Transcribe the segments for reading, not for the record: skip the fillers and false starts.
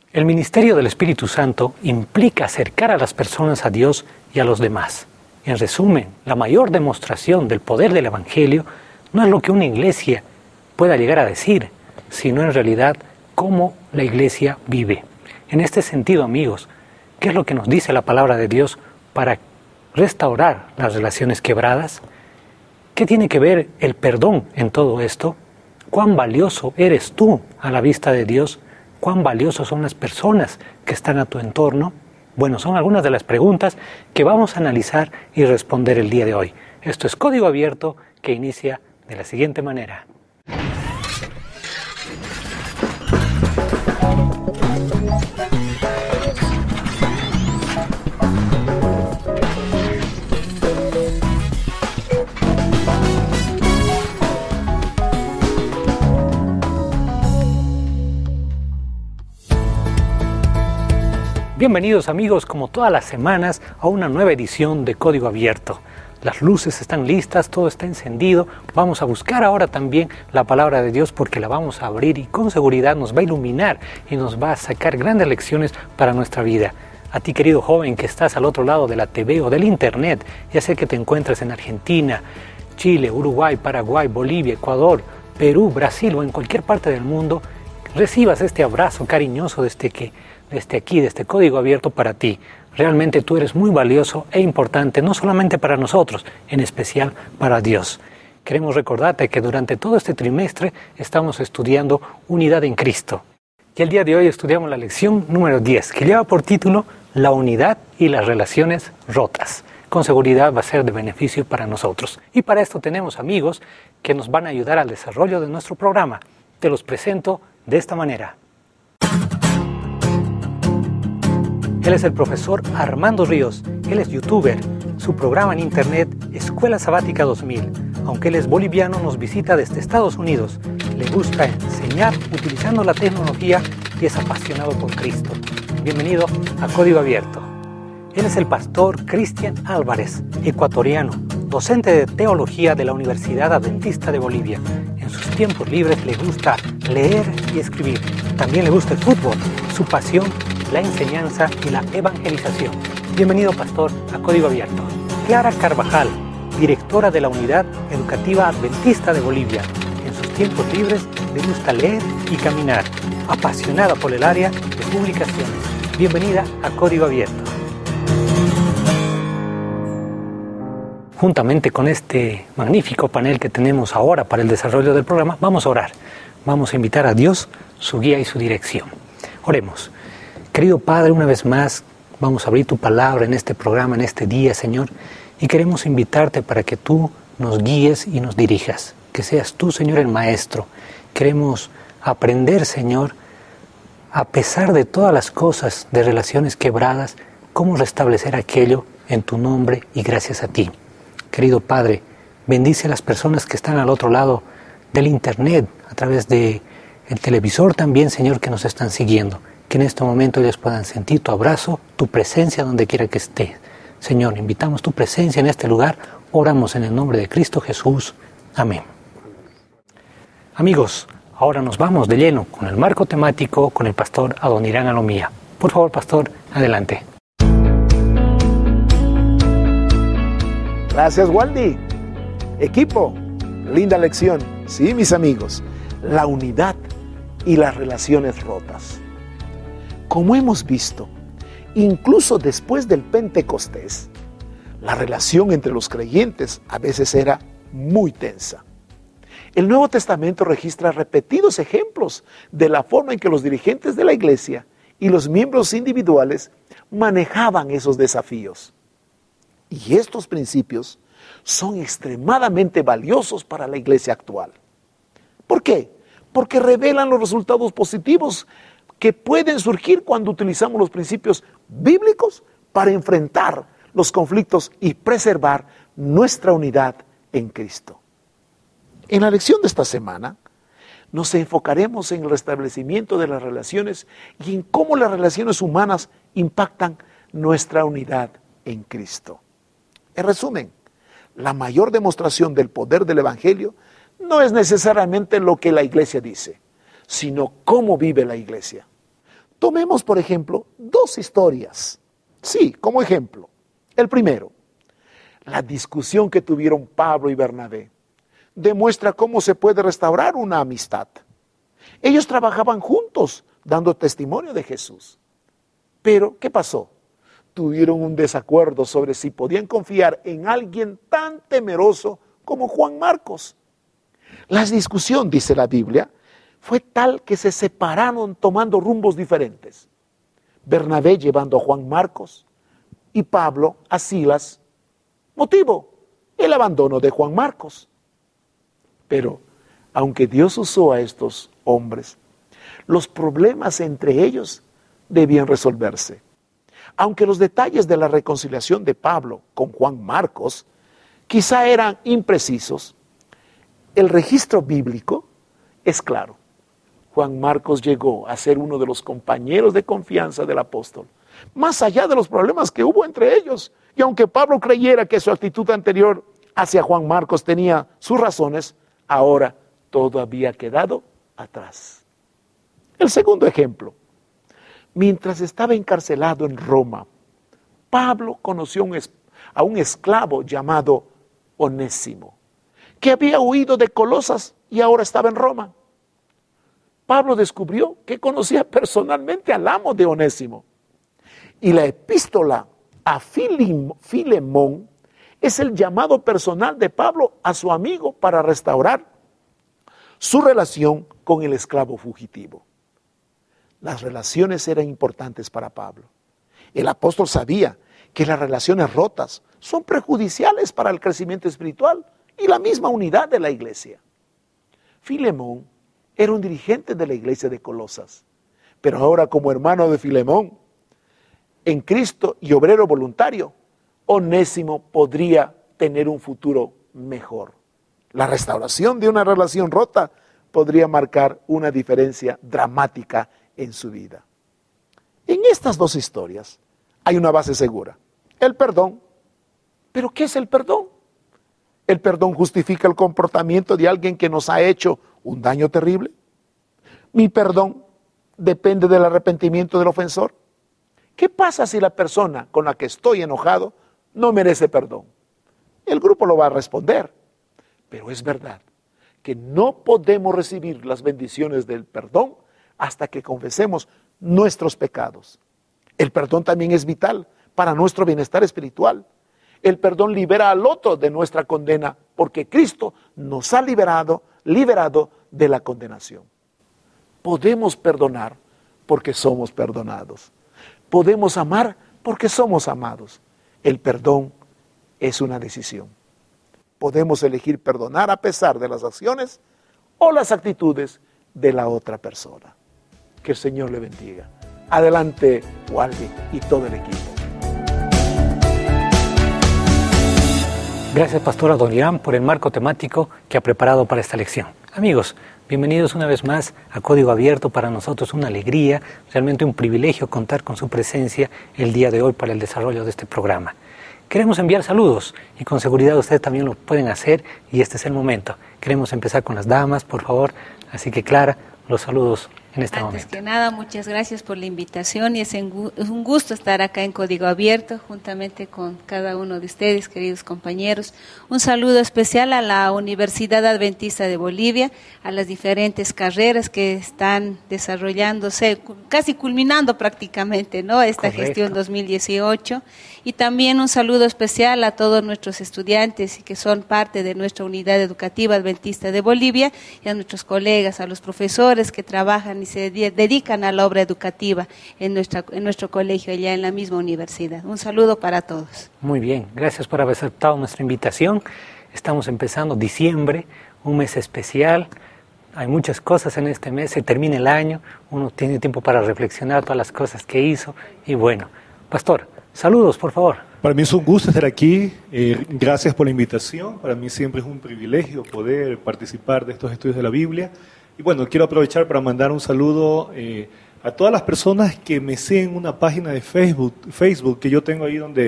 El ministerio del Espíritu Santo implica acercar a las personas a Dios y a los demás. En resumen, la mayor demostración del poder del Evangelio no es lo que una iglesia pueda llegar a decir, sino en realidad cómo la iglesia vive. En este sentido, amigos, ¿qué es lo que nos dice la palabra de Dios para restaurar las relaciones quebradas? ¿Qué tiene que ver el perdón en todo esto? ¿Cuán valioso eres tú a la vista de Dios? ¿Cuán valiosos son las personas que están a tu entorno? Bueno, son algunas de las preguntas que vamos a analizar y responder el día de hoy. Esto es Código Abierto, que inicia de la siguiente manera. Bienvenidos amigos, como todas las semanas, a una nueva edición de Código Abierto. Las luces están listas, todo está encendido. Vamos a buscar ahora también la palabra de Dios porque la vamos a abrir y con seguridad nos va a iluminar y nos va a sacar grandes lecciones para nuestra vida. A ti, querido joven que estás al otro lado de la TV o del Internet, ya sea que te encuentres en Argentina, Chile, Uruguay, Paraguay, Bolivia, Ecuador, Perú, Brasil o en cualquier parte del mundo, recibas este abrazo cariñoso desde este Código Abierto para ti. Realmente tú eres muy valioso e importante, no solamente para nosotros, en especial para Dios. Queremos recordarte que durante todo este trimestre estamos estudiando Unidad en Cristo. Y el día de hoy estudiamos la lección número 10, que lleva por título La unidad y las relaciones rotas. Con seguridad va a ser de beneficio para nosotros. Y para esto tenemos amigos que nos van a ayudar al desarrollo de nuestro programa. Te los presento de esta manera. Él es el profesor Armando Ríos, él es youtuber, su programa en internet Escuela Sabática 2000. Aunque él es boliviano, nos visita desde Estados Unidos. Le gusta enseñar utilizando la tecnología y es apasionado por Cristo. Bienvenido a Código Abierto. Él es el pastor Cristian Álvarez, ecuatoriano, docente de teología de la Universidad Adventista de Bolivia. En sus tiempos libres le gusta leer y escribir. También le gusta el fútbol, su pasión, la enseñanza y la evangelización. Bienvenido, pastor, a Código Abierto. Clara Carvajal, directora de la Unidad Educativa Adventista de Bolivia. En sus tiempos libres le gusta leer y caminar. Apasionada por el área de publicaciones. Bienvenida a Código Abierto. Juntamente con este magnífico panel que tenemos ahora para el desarrollo del programa, vamos a orar. Vamos a invitar a Dios, su guía y su dirección. Oremos. Querido Padre, una vez más, vamos a abrir tu palabra en este programa, en este día, Señor, y queremos invitarte para que tú nos guíes y nos dirijas. Que seas tú, Señor, el Maestro. Queremos aprender, Señor, a pesar de todas las cosas de relaciones quebradas, cómo restablecer aquello en tu nombre y gracias a ti. Querido Padre, bendice a las personas que están al otro lado del Internet, a través del televisor también, Señor, que nos están siguiendo. Que en este momento ellos puedan sentir tu abrazo, tu presencia donde quiera que estés. Señor, invitamos tu presencia en este lugar. Oramos en el nombre de Cristo Jesús. Amén. Amigos, ahora nos vamos de lleno con el marco temático con el pastor Adonirán Alomía. Por favor, pastor, adelante. Gracias, Waldi. Equipo, linda lección. Sí, mis amigos, la unidad y las relaciones rotas. Como hemos visto, incluso después del Pentecostés, la relación entre los creyentes a veces era muy tensa. El Nuevo Testamento registra repetidos ejemplos de la forma en que los dirigentes de la iglesia y los miembros individuales manejaban esos desafíos. Y estos principios son extremadamente valiosos para la iglesia actual. ¿Por qué? Porque revelan los resultados positivos que pueden surgir cuando utilizamos los principios bíblicos para enfrentar los conflictos y preservar nuestra unidad en Cristo. En la lección de esta semana nos enfocaremos en el restablecimiento de las relaciones y en cómo las relaciones humanas impactan nuestra unidad en Cristo. En resumen, la mayor demostración del poder del Evangelio no es necesariamente lo que la iglesia dice, sino cómo vive la iglesia. Tomemos, por ejemplo, dos historias. Sí, como ejemplo. El primero, la discusión que tuvieron Pablo y Bernabé demuestra cómo se puede restaurar una amistad. Ellos trabajaban juntos, dando testimonio de Jesús. Pero, ¿qué pasó? Tuvieron un desacuerdo sobre si podían confiar en alguien tan temeroso como Juan Marcos. La discusión, dice la Biblia, fue tal que se separaron tomando rumbos diferentes. Bernabé llevando a Juan Marcos y Pablo a Silas. Motivo, el abandono de Juan Marcos. Pero, aunque Dios usó a estos hombres, los problemas entre ellos debían resolverse. Aunque los detalles de la reconciliación de Pablo con Juan Marcos quizá eran imprecisos, el registro bíblico es claro. Juan Marcos llegó a ser uno de los compañeros de confianza del apóstol, más allá de los problemas que hubo entre ellos. Y aunque Pablo creyera que su actitud anterior hacia Juan Marcos tenía sus razones, ahora todo había quedado atrás. El segundo ejemplo. Mientras estaba encarcelado en Roma, Pablo conoció a un esclavo llamado Onésimo, que había huido de Colosas y ahora estaba en Roma. Pablo descubrió que conocía personalmente al amo de Onésimo. Y la epístola a Filemón es el llamado personal de Pablo a su amigo para restaurar su relación con el esclavo fugitivo. Las relaciones eran importantes para Pablo. El apóstol sabía que las relaciones rotas son perjudiciales para el crecimiento espiritual y la misma unidad de la iglesia. Filemón era un dirigente de la iglesia de Colosas, pero ahora como hermano de Filemón, en Cristo y obrero voluntario, Onésimo podría tener un futuro mejor. La restauración de una relación rota podría marcar una diferencia dramática en su vida. En estas dos historias hay una base segura, el perdón. ¿Pero qué es el perdón? ¿El perdón justifica el comportamiento de alguien que nos ha hecho un daño terrible? ¿Mi perdón depende del arrepentimiento del ofensor? ¿Qué pasa si la persona con la que estoy enojado no merece perdón? El grupo lo va a responder, pero es verdad que no podemos recibir las bendiciones del perdón hasta que confesemos nuestros pecados. El perdón también es vital para nuestro bienestar espiritual. El perdón libera al otro de nuestra condena, porque Cristo nos ha liberado de la condenación. Podemos perdonar porque somos perdonados. Podemos amar porque somos amados. El perdón es una decisión. Podemos elegir perdonar a pesar de las acciones o las actitudes de la otra persona. Que el Señor le bendiga. Adelante, Waldi y todo el equipo. Gracias, Pastor Adoniran, por el marco temático que ha preparado para esta lección. Amigos, bienvenidos una vez más a Código Abierto. Para nosotros una alegría, realmente un privilegio contar con su presencia el día de hoy para el desarrollo de este programa. Queremos enviar saludos y con seguridad ustedes también lo pueden hacer y este es el momento. Queremos empezar con las damas, por favor. Así que Clara, los saludos en este momento. Antes que nada, muchas gracias por la invitación y es un gusto estar acá en Código Abierto juntamente con cada uno de ustedes, queridos compañeros. Un saludo especial a la Universidad Adventista de Bolivia, a las diferentes carreras que están desarrollándose, casi culminando prácticamente, ¿no? Esta Correcto. Gestión 2018. Y también un saludo especial a todos nuestros estudiantes y que son parte de nuestra unidad educativa adventista de Bolivia y a nuestros colegas, a los profesores que trabajan y se dedican a la obra educativa en nuestro colegio, allá en la misma universidad. Un saludo para todos. Muy bien, gracias por haber aceptado nuestra invitación. Estamos empezando diciembre, un mes especial. Hay muchas cosas en este mes, se termina el año, uno tiene tiempo para reflexionar todas las cosas que hizo. Y bueno, Pastor, saludos, por favor. Para mí es un gusto estar aquí, gracias por la invitación. Para mí siempre es un privilegio poder participar de estos estudios de la Biblia. Y bueno, quiero aprovechar para mandar un saludo a todas las personas que me siguen en una página de Facebook que yo tengo ahí donde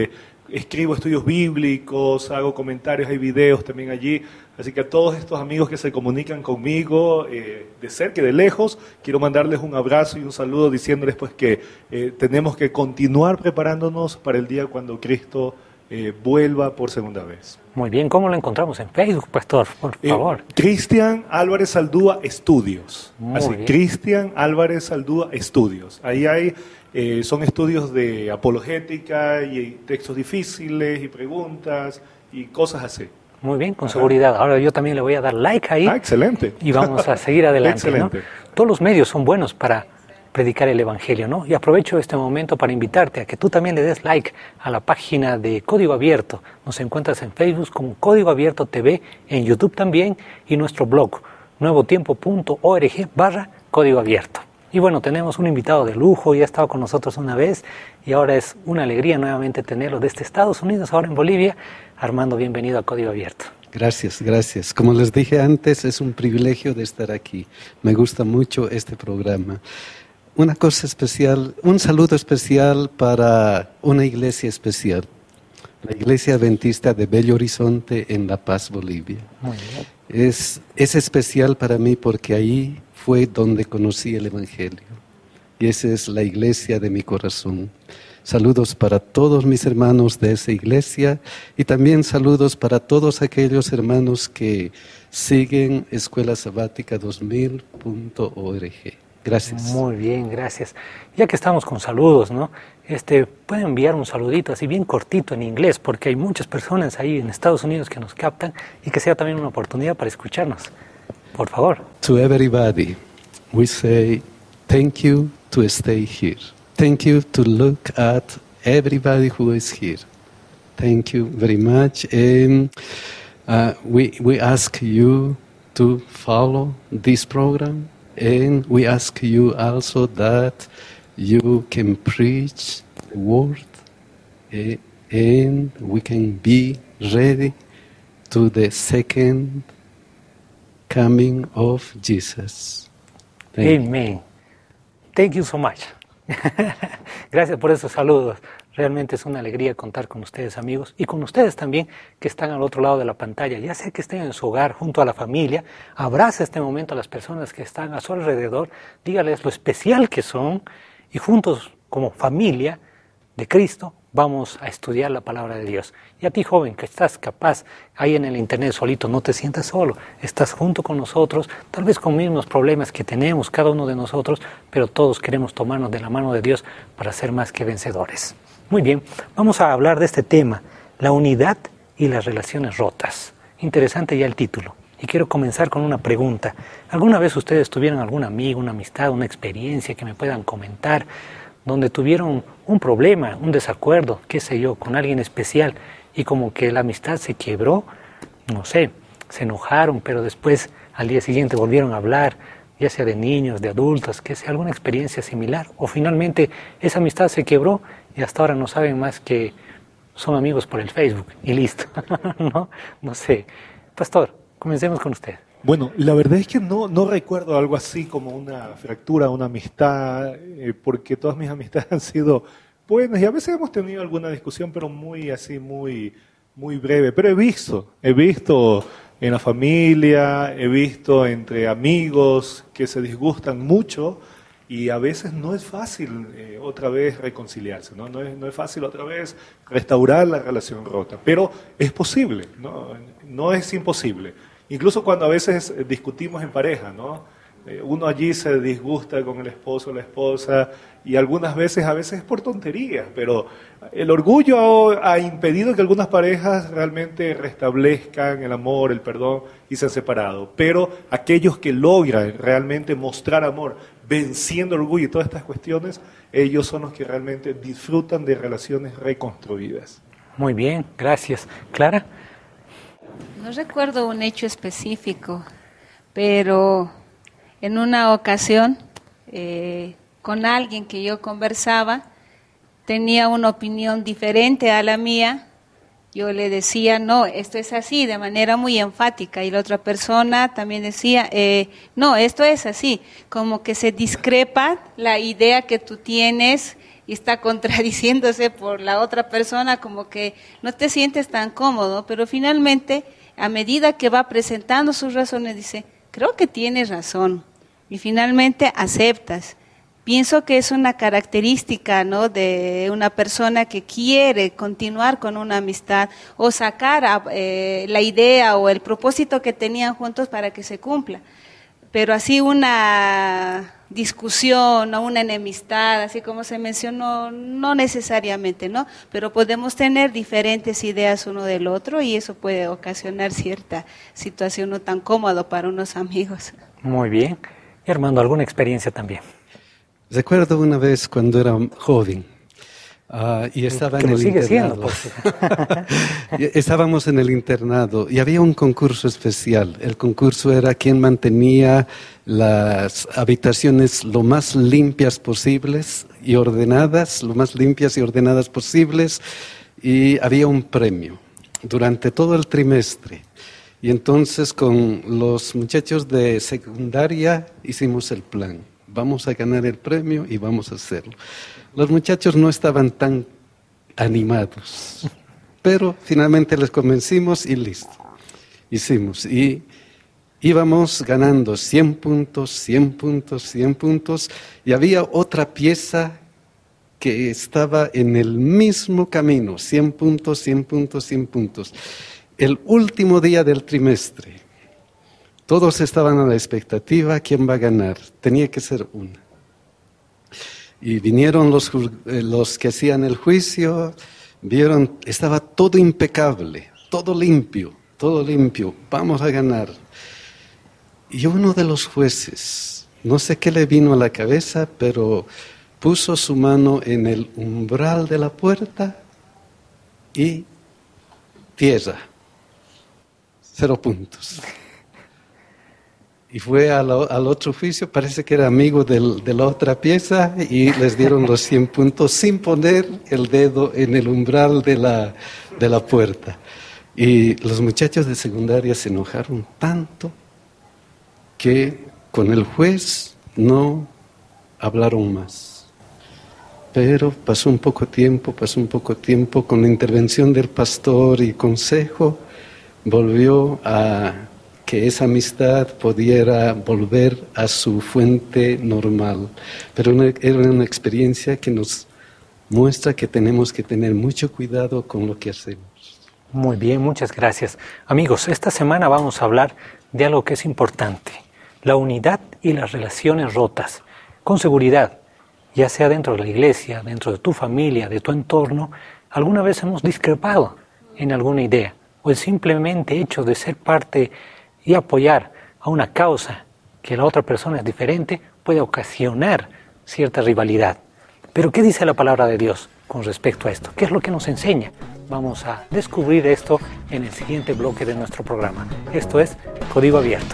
escribo estudios bíblicos, hago comentarios, hay videos también allí. Así que a todos estos amigos que se comunican conmigo de cerca y de lejos, quiero mandarles un abrazo y un saludo diciéndoles pues que tenemos que continuar preparándonos para el día cuando Cristo vuelva por segunda vez. Muy bien, ¿cómo lo encontramos en Facebook, pastor? Por favor. Cristian Álvarez Aldúa Estudios. Muy Así, bien. Cristian Álvarez Aldúa Estudios. Ahí hay, son estudios de apologética y textos difíciles y preguntas y cosas así. Muy bien, con seguridad. Ahora yo también le voy a dar like ahí. Excelente. Y vamos a seguir adelante. Excelente. ¿No? Todos los medios son buenos para predicar el Evangelio, ¿no? Y aprovecho este momento para invitarte a que tú también le des like a la página de Código Abierto. Nos encuentras en Facebook como Código Abierto TV, en YouTube también, y nuestro blog, nuevotiempo.org/Código Abierto. Y bueno, tenemos un invitado de lujo, ya ha estado con nosotros una vez, y ahora es una alegría nuevamente tenerlo desde Estados Unidos, ahora en Bolivia. Armando, bienvenido a Código Abierto. Gracias, gracias. Como les dije antes, es un privilegio de estar aquí. Me gusta mucho este programa. Una cosa especial, un saludo especial para una iglesia especial, la Iglesia Adventista de Bello Horizonte en La Paz, Bolivia. Muy bien. Es especial para mí porque ahí fue donde conocí el Evangelio y esa es la iglesia de mi corazón. Saludos para todos mis hermanos de esa iglesia y también saludos para todos aquellos hermanos que siguen Escuela Sabática 2000.org. Gracias. Muy bien, gracias. Ya que estamos con saludos, ¿no? Pueden enviar un saludito así bien cortito en inglés, porque hay muchas personas ahí en Estados Unidos que nos captan y que sea también una oportunidad para escucharnos. Por favor. To everybody, we say thank you to stay here. Thank you to look at everybody who is here. Thank you very much. We ask you to follow this program. And we ask you also that you can preach the word and we can be ready to the second coming of Jesus. Amen. Thank you so much. Gracias por esos saludos. Realmente es una alegría contar con ustedes, amigos, y con ustedes también que están al otro lado de la pantalla. Ya sea que estén en su hogar, junto a la familia, abraza este momento a las personas que están a su alrededor, dígales lo especial que son, y juntos, como familia de Cristo, vamos a estudiar la palabra de Dios. Y a ti, joven, que estás capaz ahí en el internet solito, no te sientas solo, estás junto con nosotros, tal vez con mismos problemas que tenemos cada uno de nosotros, pero todos queremos tomarnos de la mano de Dios para ser más que vencedores. Muy bien, vamos a hablar de este tema, la unidad y las relaciones rotas. Interesante ya el título. Y quiero comenzar con una pregunta. ¿Alguna vez ustedes tuvieron algún amigo, una amistad, una experiencia que me puedan comentar, donde tuvieron un problema, un desacuerdo, qué sé yo, con alguien especial y como que la amistad se quebró? No sé, se enojaron, pero después al día siguiente volvieron a hablar, ya sea de niños, de adultos, que sea alguna experiencia similar, o finalmente esa amistad se quebró y hasta ahora no saben más que son amigos por el Facebook y listo. No sé. Pastor, comencemos con usted. Bueno, la verdad es que no recuerdo algo así como una fractura, una amistad, porque todas mis amistades han sido buenas y a veces hemos tenido alguna discusión, pero muy breve. Pero he visto en la familia, he visto entre amigos que se disgustan mucho y a veces no es fácil otra vez reconciliarse, ¿no? No es fácil otra vez restaurar la relación rota, pero es posible, no es imposible. Incluso cuando a veces discutimos en pareja, ¿no? Uno allí se disgusta con el esposo o la esposa y algunas veces, a veces es por tonterías, pero el orgullo ha impedido que algunas parejas realmente restablezcan el amor, el perdón y se han separado. Pero aquellos que logran realmente mostrar amor, venciendo el orgullo y todas estas cuestiones, ellos son los que realmente disfrutan de relaciones reconstruidas. Muy bien, gracias. ¿Clara? No recuerdo un hecho específico, pero en una ocasión con alguien que yo conversaba, tenía una opinión diferente a la mía yo le decía, no, esto es así, de manera muy enfática, y la otra persona también decía, no, esto es así, como que se discrepa la idea que tú tienes y está contradiciéndose por la otra persona, como que no te sientes tan cómodo, pero finalmente, a medida que va presentando sus razones, dice, creo que tienes razón, y finalmente aceptas. Pienso que es una característica, ¿no?, de una persona que quiere continuar con una amistad o sacar la idea o el propósito que tenían juntos para que se cumpla. Pero así una discusión o una enemistad, así como se mencionó, no necesariamente, ¿no? Pero podemos tener diferentes ideas uno del otro y eso puede ocasionar cierta situación no tan cómoda para unos amigos. Muy bien. Y Armando, ¿alguna experiencia también? Recuerdo una vez cuando era joven y estaba en el internado. Estábamos en el internado y había un concurso especial. El concurso era quién mantenía las habitaciones lo más limpias posibles y ordenadas, lo más limpias y ordenadas posibles, y había un premio durante todo el trimestre. Y entonces con los muchachos de secundaria hicimos el plan. Vamos a ganar el premio y vamos a hacerlo. Los muchachos no estaban tan animados, pero finalmente les convencimos y listo. Hicimos y íbamos ganando 100 puntos, 100 puntos, 100 puntos, y había otra pieza que estaba en el mismo camino, 100 puntos, 100 puntos, 100 puntos. El último día del trimestre, todos estaban a la expectativa, ¿quién va a ganar? Tenía que ser una. Y vinieron los que hacían el juicio, vieron, estaba todo impecable, todo limpio, vamos a ganar. Y uno de los jueces, no sé qué le vino a la cabeza, pero puso su mano en el umbral de la puerta y tierra, 0 puntos. Y fue al otro juicio, parece que era amigo de la otra pieza, y les dieron los 100 puntos sin poner el dedo en el umbral de la puerta. Y los muchachos de secundaria se enojaron tanto que con el juez no hablaron más. Pero pasó un poco tiempo, con la intervención del pastor y consejo, volvió a que esa amistad pudiera volver a su fuente normal. Pero era una experiencia que nos muestra que tenemos que tener mucho cuidado con lo que hacemos. Muy bien, muchas gracias. Amigos, esta semana vamos a hablar de algo que es importante, la unidad y las relaciones rotas. Con seguridad, ya sea dentro de la iglesia, dentro de tu familia, de tu entorno, alguna vez hemos discrepado en alguna idea, o el simplemente hecho de ser parte y apoyar a una causa que la otra persona es diferente puede ocasionar cierta rivalidad. Pero ¿qué dice la palabra de Dios con respecto a esto? ¿Qué es lo que nos enseña? Vamos a descubrir esto en el siguiente bloque de nuestro programa. Esto es Código Abierto.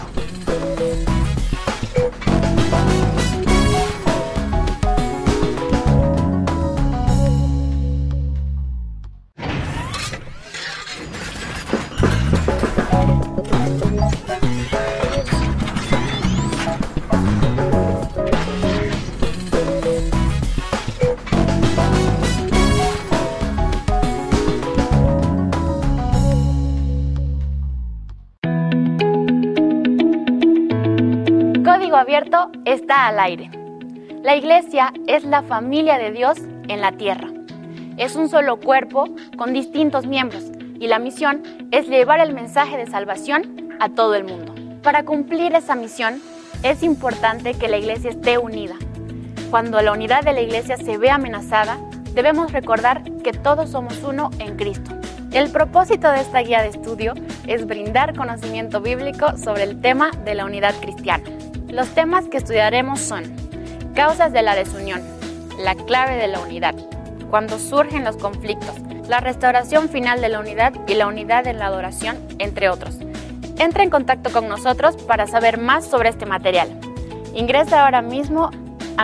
Abierto está al aire. La iglesia es la familia de Dios en la tierra. Es un solo cuerpo con distintos miembros y la misión es llevar el mensaje de salvación a todo el mundo. Para cumplir esa misión es importante que la iglesia esté unida. Cuando la unidad de la iglesia se ve amenazada, debemos recordar que todos somos uno en Cristo. El propósito de esta guía de estudio es brindar conocimiento bíblico sobre el tema de la unidad cristiana. Los temas que estudiaremos son causas de la desunión, la clave de la unidad, cuando surgen los conflictos, la restauración final de la unidad y la unidad en la adoración, entre otros. Entra en contacto con nosotros para saber más sobre este material. Ingresa ahora mismo a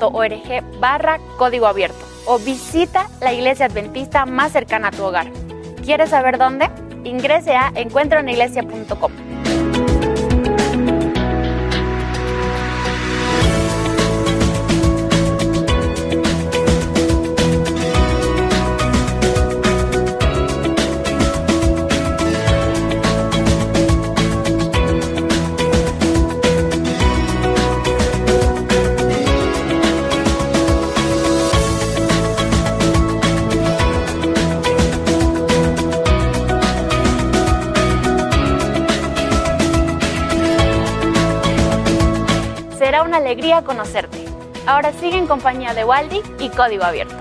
nuevotiempo.org/código abierto o visita la iglesia adventista más cercana a tu hogar. ¿Quieres saber dónde? Ingrese a encuentroeniglesia.com. Será una alegría conocerte. Ahora sigue en compañía de Waldi y Código Abierto.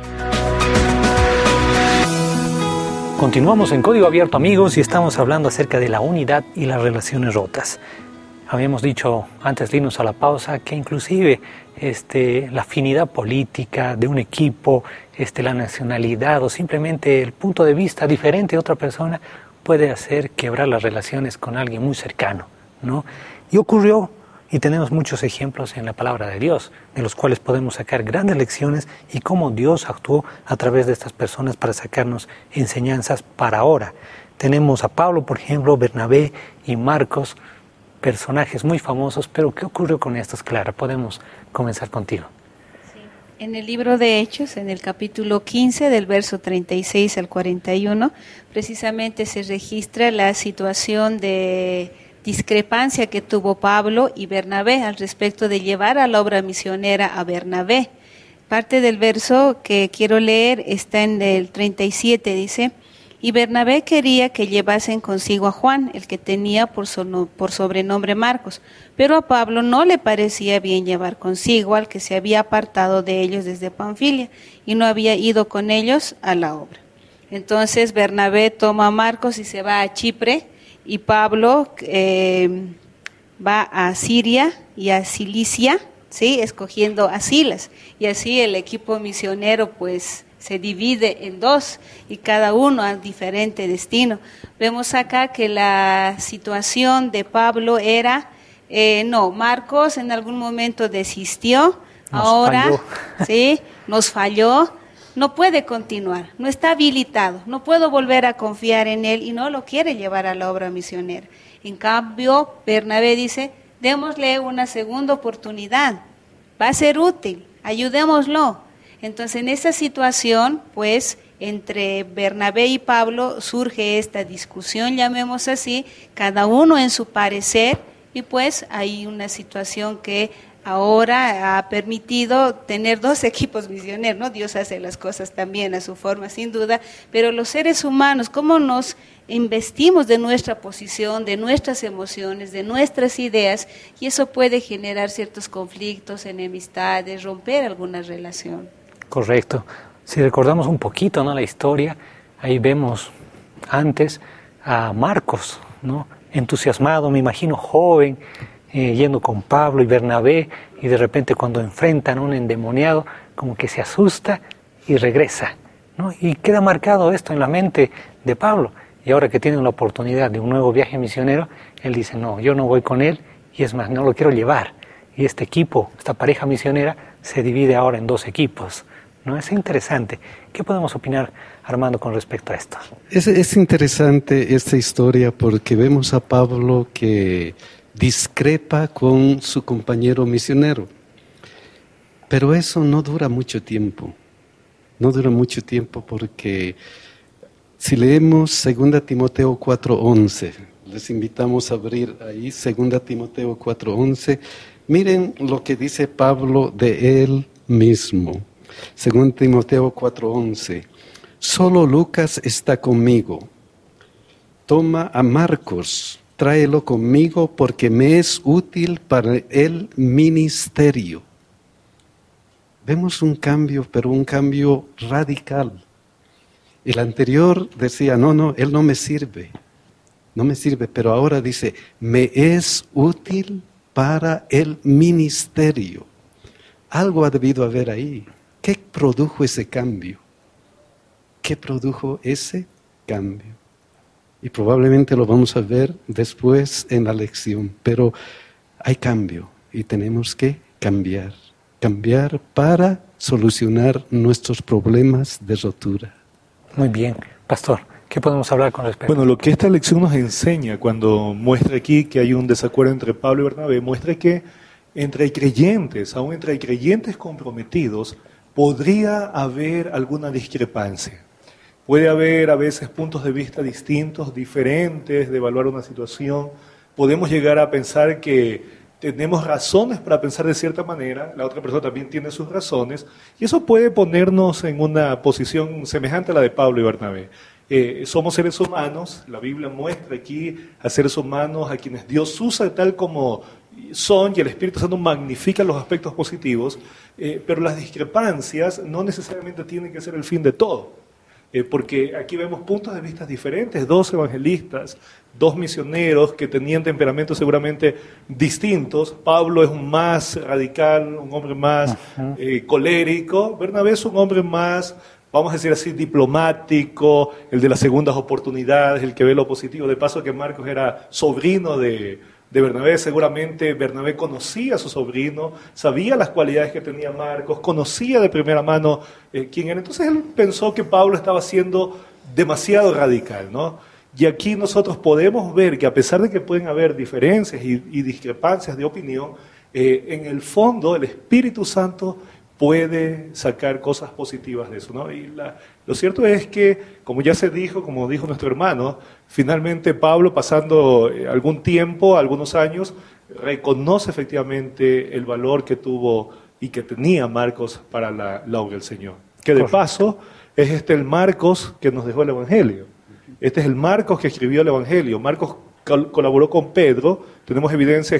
Continuamos en Código Abierto, amigos, y estamos hablando acerca de la unidad y las relaciones rotas. Habíamos dicho antes de irnos a la pausa que inclusive la afinidad política de un equipo, la nacionalidad o simplemente el punto de vista diferente de otra persona puede hacer quebrar las relaciones con alguien muy cercano, ¿no? Y ocurrió. Y tenemos muchos ejemplos en la palabra de Dios, de los cuales podemos sacar grandes lecciones y cómo Dios actuó a través de estas personas para sacarnos enseñanzas para ahora. Tenemos a Pablo, por ejemplo, Bernabé y Marcos, personajes muy famosos, pero ¿qué ocurrió con estos, Clara? Podemos comenzar contigo. Sí. En el libro de Hechos, en el capítulo 15, del verso 36 al 41, precisamente se registra la situación de discrepancia que tuvo Pablo y Bernabé al respecto de llevar a la obra misionera a Bernabé. Parte del verso que quiero leer está en el 37, dice: y Bernabé quería que llevasen consigo a Juan, el que tenía por sobrenombre Marcos, pero a Pablo no le parecía bien llevar consigo al que se había apartado de ellos desde Panfilia y no había ido con ellos a la obra. Entonces Bernabé toma a Marcos y se va a Chipre, y Pablo va a Siria y a Cilicia, ¿sí?, escogiendo a Silas, y así el equipo misionero pues se divide en dos y cada uno a diferente destino. Vemos acá que la situación de Pablo era, Marcos en algún momento desistió, nos falló, no puede continuar, no está habilitado, no puedo volver a confiar en él y no lo quiere llevar a la obra misionera. En cambio, Bernabé dice, démosle una segunda oportunidad, va a ser útil, ayudémoslo. Entonces, en esa situación, pues, entre Bernabé y Pablo surge esta discusión, llamemos así, cada uno en su parecer, y pues hay una situación que ahora ha permitido tener dos equipos misioneros, ¿no? Dios hace las cosas también a su forma, sin duda, pero los seres humanos, ¿cómo nos investimos de nuestra posición, de nuestras emociones, de nuestras ideas? Y eso puede generar ciertos conflictos, enemistades, romper alguna relación. Correcto. Si recordamos un poquito, ¿no?, la historia, ahí vemos antes a Marcos, ¿no?, entusiasmado, me imagino joven, yendo con Pablo y Bernabé, y de repente cuando enfrentan a un endemoniado, como que se asusta y regresa, ¿no? Y queda marcado esto en la mente de Pablo. Y ahora que tiene la oportunidad de un nuevo viaje misionero, él dice, no, yo no voy con él, y es más, no lo quiero llevar. Y este equipo, esta pareja misionera, se divide ahora en dos equipos, ¿no? Es interesante. ¿Qué podemos opinar, Armando, con respecto a esto? Es interesante esta historia porque vemos a Pablo que discrepa con su compañero misionero. Pero eso no dura mucho tiempo. No dura mucho tiempo porque si leemos 2 Timoteo 4:11, les invitamos a abrir ahí 2 Timoteo 4:11, miren lo que dice Pablo de él mismo. 2 Timoteo 4:11, solo Lucas está conmigo. Toma a Marcos, tráelo conmigo porque me es útil para el ministerio. Vemos un cambio, pero un cambio radical. El anterior decía, no, él no me sirve, pero ahora dice, me es útil para el ministerio. Algo ha debido haber ahí. ¿Qué produjo ese cambio? ¿Qué produjo ese cambio? Y probablemente lo vamos a ver después en la lección, pero hay cambio y tenemos que cambiar para solucionar nuestros problemas de rotura. Muy bien, pastor. ¿Qué podemos hablar con respecto? Bueno, lo que esta lección nos enseña cuando muestra aquí que hay un desacuerdo entre Pablo y Bernabé, muestra que entre creyentes, aún entre creyentes comprometidos, podría haber alguna discrepancia. Puede haber a veces puntos de vista distintos, diferentes de evaluar una situación. Podemos llegar a pensar que tenemos razones para pensar de cierta manera, la otra persona también tiene sus razones, y eso puede ponernos en una posición semejante a la de Pablo y Bernabé. Somos seres humanos, la Biblia muestra aquí a seres humanos a quienes Dios usa tal como son, y el Espíritu Santo magnifica los aspectos positivos, pero las discrepancias no necesariamente tienen que ser el fin de todo. Porque aquí vemos puntos de vista diferentes, 2 evangelistas, 2 misioneros que tenían temperamentos seguramente distintos. Pablo es un más radical, un hombre más colérico. Bernabé es un hombre más, vamos a decir así, diplomático, el de las segundas oportunidades, el que ve lo positivo. De paso que Marcos era sobrino de Bernabé, seguramente Bernabé conocía a su sobrino, sabía las cualidades que tenía Marcos, conocía de primera mano quién era. Entonces él pensó que Pablo estaba siendo demasiado radical, ¿no? Y aquí nosotros podemos ver que a pesar de que pueden haber diferencias y discrepancias de opinión, en el fondo el Espíritu Santo puede sacar cosas positivas de eso, ¿no? Y lo cierto es que, como ya se dijo, como dijo nuestro hermano, finalmente Pablo, pasando algún tiempo, algunos años, reconoce efectivamente el valor que tuvo y que tenía Marcos para la obra del Señor. Que de paso es el Marcos que nos dejó el Evangelio. Este es el Marcos que escribió el Evangelio. Marcos colaboró con Pedro, tenemos evidencia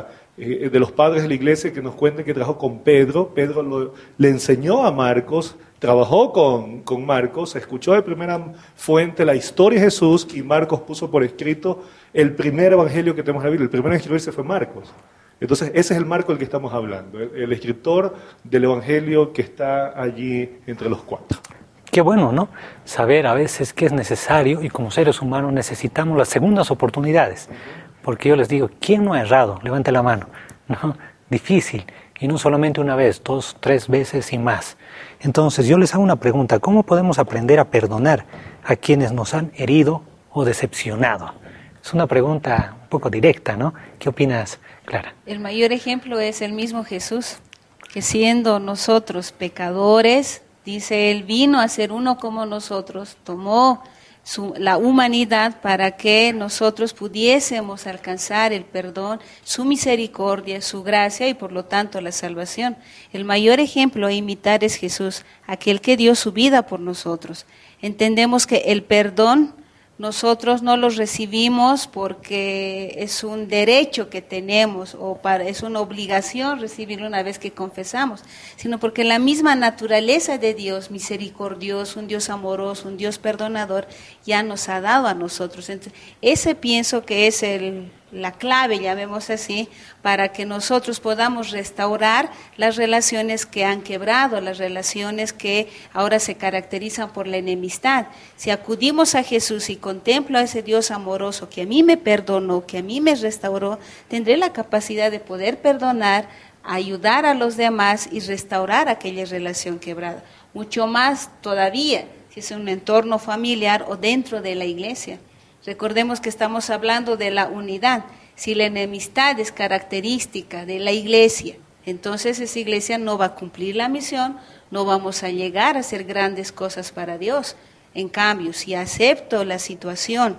de los padres de la iglesia que nos cuentan que trabajó con Pedro. Pedro le enseñó a Marcos, trabajó con Marcos, escuchó de primera fuente la historia de Jesús, y Marcos puso por escrito el primer evangelio que tenemos en la Biblia. El primero en escribirse fue Marcos. Entonces ese es el Marcos del que estamos hablando, el escritor del evangelio que está allí entre los 4. Qué bueno, ¿no? Saber a veces que es necesario, y como seres humanos necesitamos las segundas oportunidades. Porque yo les digo, ¿quién no ha errado? Levante la mano. ¿No? Difícil. Y no solamente una vez, 2, 3 veces y más. Entonces yo les hago una pregunta. ¿Cómo podemos aprender a perdonar a quienes nos han herido o decepcionado? Es una pregunta un poco directa, ¿no? ¿Qué opinas, Clara? El mayor ejemplo es el mismo Jesús, que siendo nosotros pecadores, dice, Él vino a ser uno como nosotros, tomó la humanidad para que nosotros pudiésemos alcanzar el perdón, su misericordia, su gracia y por lo tanto la salvación. El mayor ejemplo a imitar es Jesús, aquel que dio su vida por nosotros. Entendemos que el perdón nosotros no lo recibimos porque es un derecho que tenemos es una obligación recibirlo una vez que confesamos, sino porque la misma naturaleza de Dios, misericordioso, un Dios amoroso, un Dios perdonador, ya nos ha dado a nosotros. Entonces, ese pienso que es la clave, llamemos así, para que nosotros podamos restaurar las relaciones que han quebrado, las relaciones que ahora se caracterizan por la enemistad. Si acudimos a Jesús y contemplo a ese Dios amoroso que a mí me perdonó, que a mí me restauró, tendré la capacidad de poder perdonar, ayudar a los demás y restaurar aquella relación quebrada. Mucho más todavía si es un entorno familiar o dentro de la iglesia. Recordemos que estamos hablando de la unidad. Si la enemistad es característica de la iglesia, entonces esa iglesia no va a cumplir la misión, no vamos a llegar a hacer grandes cosas para Dios. En cambio, si acepto la situación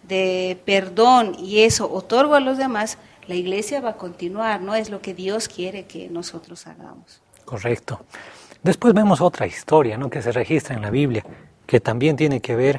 de perdón y eso otorgo a los demás, la iglesia va a continuar, ¿no? Es lo que Dios quiere que nosotros hagamos. Correcto. Después vemos otra historia, ¿no?, que se registra en la Biblia, que también tiene que ver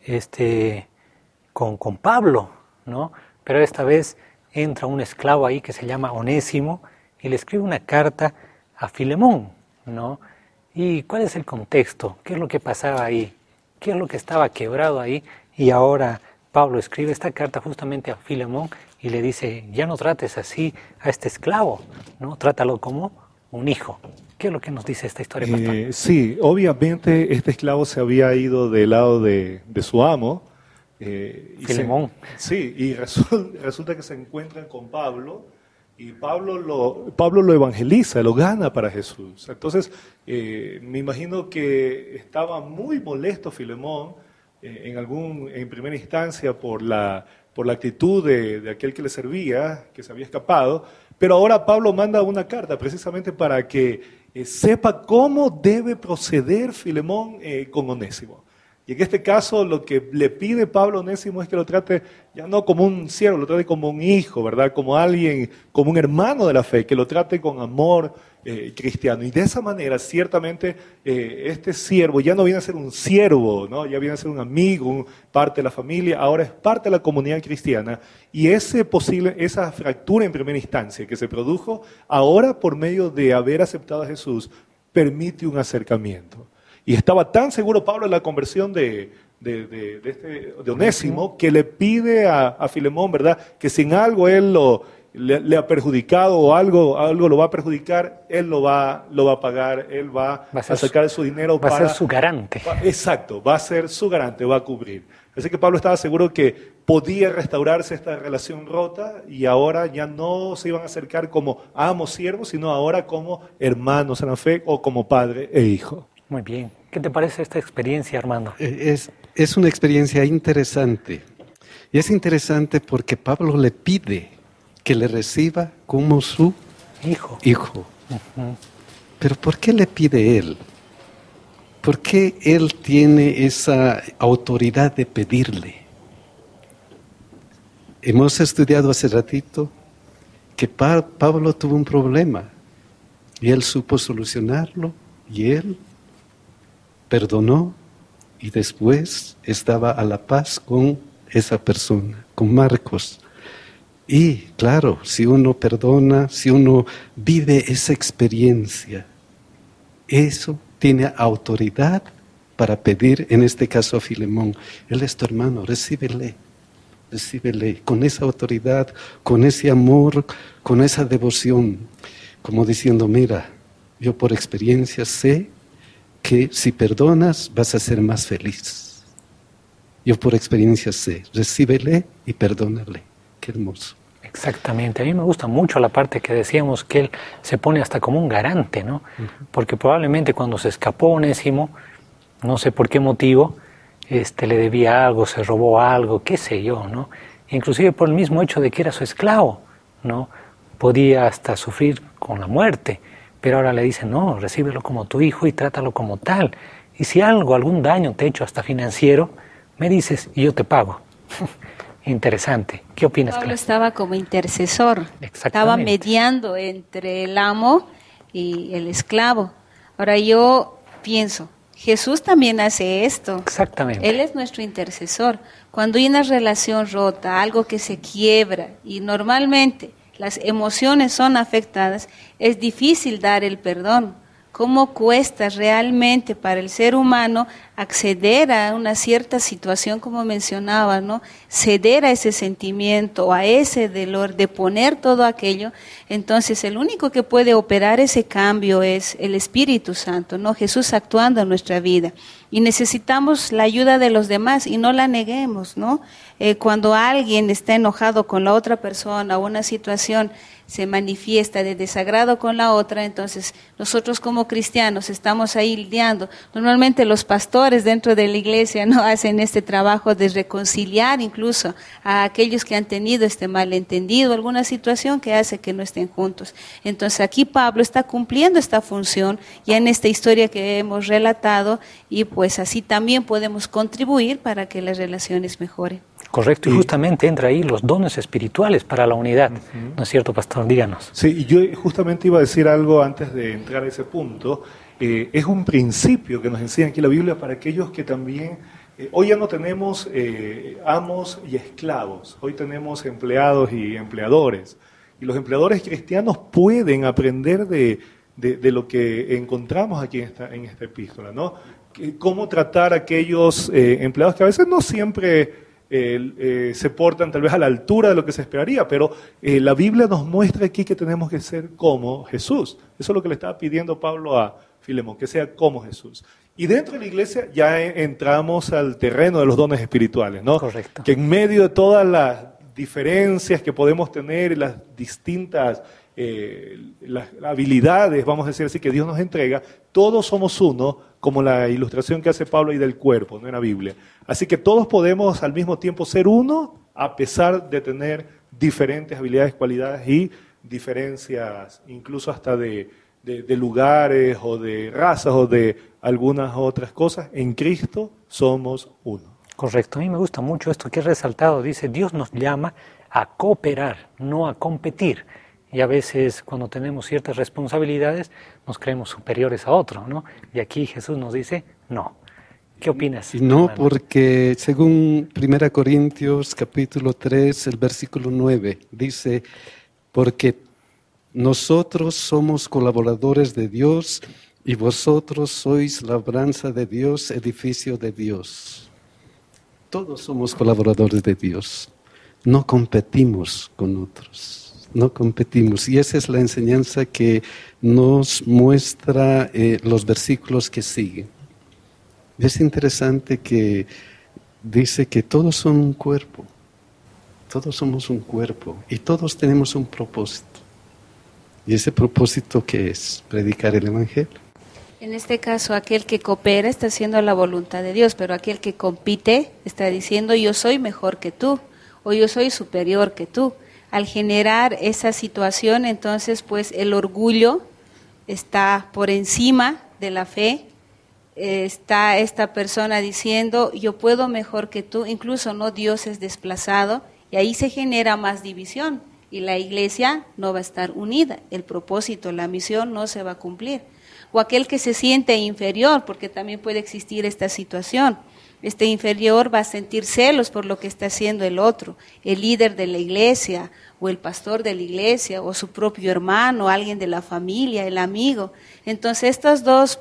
con Pablo, ¿no? Pero esta vez entra un esclavo ahí que se llama Onésimo y le escribe una carta a Filemón, ¿no? ¿Y cuál es el contexto? ¿Qué es lo que pasaba ahí? ¿Qué es lo que estaba quebrado ahí? Y ahora Pablo escribe esta carta justamente a Filemón y le dice, ya no trates así a este esclavo, ¿no? Trátalo como un hijo. ¿Qué es lo que nos dice esta historia, pastor? Sí, obviamente este esclavo se había ido del lado de su amo. Filemón. Y resulta que se encuentran con Pablo y Pablo lo evangeliza, lo gana para Jesús. Entonces, me imagino que estaba muy molesto Filemón en primera instancia por la actitud de aquel que le servía, que se había escapado, pero ahora Pablo manda una carta precisamente para que sepa cómo debe proceder Filemón con Onésimo. Y en este caso lo que le pide Pablo a Onésimo es que lo trate ya no como un siervo, lo trate como un hijo, ¿verdad? Como alguien, como un hermano de la fe, que lo trate con amor cristiano. Y de esa manera, ciertamente, este siervo ya no viene a ser un siervo, ¿no? Ya viene a ser un amigo, parte de la familia, ahora es parte de la comunidad cristiana. Y esa fractura en primera instancia que se produjo, ahora por medio de haber aceptado a Jesús, permite un acercamiento. Y estaba tan seguro Pablo en la conversión de Onésimo que le pide a Filemón, ¿verdad?, que si en algo él le ha perjudicado o algo lo va a perjudicar, él lo va a pagar, él va a sacar su dinero va a ser su garante. Exacto, va a ser su garante, va a cubrir. Así que Pablo estaba seguro que podía restaurarse esta relación rota y ahora ya no se iban a acercar como amos siervos, sino ahora como hermanos en la fe o como padre e hijo. Muy bien. ¿Qué te parece esta experiencia, Armando? Es una experiencia interesante. Y es interesante porque Pablo le pide que le reciba como su hijo. Uh-huh. Pero ¿por qué le pide él? ¿Por qué él tiene esa autoridad de pedirle? Hemos estudiado hace ratito que Pablo tuvo un problema y él supo solucionarlo y él perdonó y después estaba a la paz con esa persona, con Marcos. Y claro, si uno perdona, si uno vive esa experiencia, eso tiene autoridad para pedir, en este caso a Filemón, él es tu hermano, recíbele con esa autoridad, con ese amor, con esa devoción, como diciendo, mira, yo por experiencia sé que si perdonas vas a ser más feliz. Yo por experiencia sé, recíbele y perdónale. Qué hermoso. Exactamente, a mí me gusta mucho la parte que decíamos que él se pone hasta como un garante, ¿no? Uh-huh. Porque probablemente cuando se escapó Onésimo, no sé por qué motivo, le debía algo, se robó algo, qué sé yo, ¿no? Inclusive por el mismo hecho de que era su esclavo, ¿no? Podía hasta sufrir con la muerte. Pero ahora le dicen, no, recíbelo como tu hijo y trátalo como tal. Y si algún daño te he hecho hasta financiero, me dices y yo te pago. Interesante. ¿Qué opinas? Pablo estaba como intercesor. Estaba mediando entre el amo y el esclavo. Ahora yo pienso, Jesús también hace esto. Exactamente. Él es nuestro intercesor. Cuando hay una relación rota, algo que se quiebra y normalmente las emociones son afectadas, es difícil dar el perdón. ¿Cómo cuesta realmente para el ser humano acceder a una cierta situación, como mencionaba, ¿no? Ceder a ese sentimiento, a ese dolor, de poner todo aquello? Entonces, el único que puede operar ese cambio es el Espíritu Santo, ¿no? Jesús actuando en nuestra vida. Y necesitamos la ayuda de los demás y no la neguemos, ¿no? Cuando alguien está enojado con la otra persona o una situación se manifiesta de desagrado con la otra, entonces nosotros como cristianos estamos ahí lidiando. Normalmente los pastores dentro de la iglesia no hacen este trabajo de reconciliar incluso a aquellos que han tenido este malentendido, alguna situación que hace que no estén juntos. Entonces aquí Pablo está cumpliendo esta función ya en esta historia que hemos relatado y pues así también podemos contribuir para que las relaciones mejoren. Correcto, y justamente entra ahí los dones espirituales para la unidad, ¿no es cierto, pastor? Díganos. Sí, y yo justamente iba a decir algo antes de entrar a ese punto. Es un principio que nos enseña aquí la Biblia para aquellos que también, hoy ya no tenemos amos y esclavos, hoy tenemos empleados y empleadores. Y los empleadores cristianos pueden aprender de lo que encontramos aquí en esta epístola, ¿no? Cómo tratar a aquellos empleados que a veces no siempre se portan tal vez a la altura de lo que se esperaría, pero la Biblia nos muestra aquí que tenemos que ser como Jesús. Eso es lo que le estaba pidiendo Pablo a Filemón, que sea como Jesús. Y dentro de la iglesia ya entramos al terreno de los dones espirituales, ¿no? Correcto. Que en medio de todas las diferencias que podemos tener y las distintas las habilidades, vamos a decir así, que Dios nos entrega, todos somos uno como la ilustración que hace Pablo ahí del cuerpo, no en la Biblia. Así que todos podemos al mismo tiempo ser uno, a pesar de tener diferentes habilidades, cualidades y diferencias, incluso hasta de lugares o de razas o de algunas otras cosas. En Cristo somos uno. Correcto, a mí me gusta mucho esto que he resaltado. Dice, Dios nos llama a cooperar, no a competir. Y a veces cuando tenemos ciertas responsabilidades nos creemos superiores a otro, ¿no? Y aquí Jesús nos dice, no. ¿Qué opinas? No, porque según 1 Corintios capítulo 3, el versículo 9, dice, porque nosotros somos colaboradores de Dios y vosotros sois labranza de Dios, edificio de Dios. Todos somos colaboradores de Dios. No competimos con otros. No competimos. Y esa es la enseñanza que nos muestra los versículos que siguen. Es interesante que dice que todos son un cuerpo. Todos somos un cuerpo y todos tenemos un propósito. ¿Y ese propósito qué es? Predicar el Evangelio. En este caso, aquel que coopera está haciendo la voluntad de Dios, pero aquel que compite está diciendo yo soy mejor que tú o yo soy superior que tú. Al generar esa situación, entonces pues el orgullo está por encima de la fe, está esta persona diciendo yo puedo mejor que tú, incluso no, Dios es desplazado y ahí se genera más división y la iglesia no va a estar unida, el propósito, la misión no se va a cumplir. O aquel que se siente inferior, porque también puede existir esta situación. Este inferior va a sentir celos por lo que está haciendo el otro, el líder de la iglesia, o el pastor de la iglesia, o su propio hermano, alguien de la familia, el amigo. Entonces estas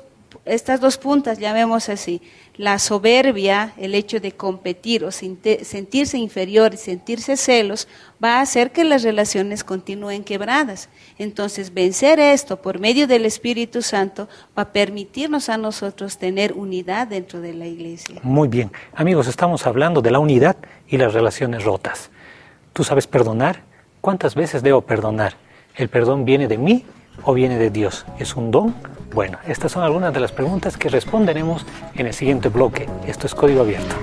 dos puntas, llamemos así, la soberbia, el hecho de competir o sentirse inferior y sentirse celos, va a hacer que las relaciones continúen quebradas. Entonces vencer esto por medio del Espíritu Santo va a permitirnos a nosotros tener unidad dentro de la iglesia. Muy bien. Amigos, estamos hablando de la unidad y las relaciones rotas. ¿Tú sabes perdonar? ¿Cuántas veces debo perdonar? ¿El perdón viene de mí o viene de Dios? ¿Es un don? Bueno, estas son algunas de las preguntas que responderemos en el siguiente bloque. Esto es Código Abierto.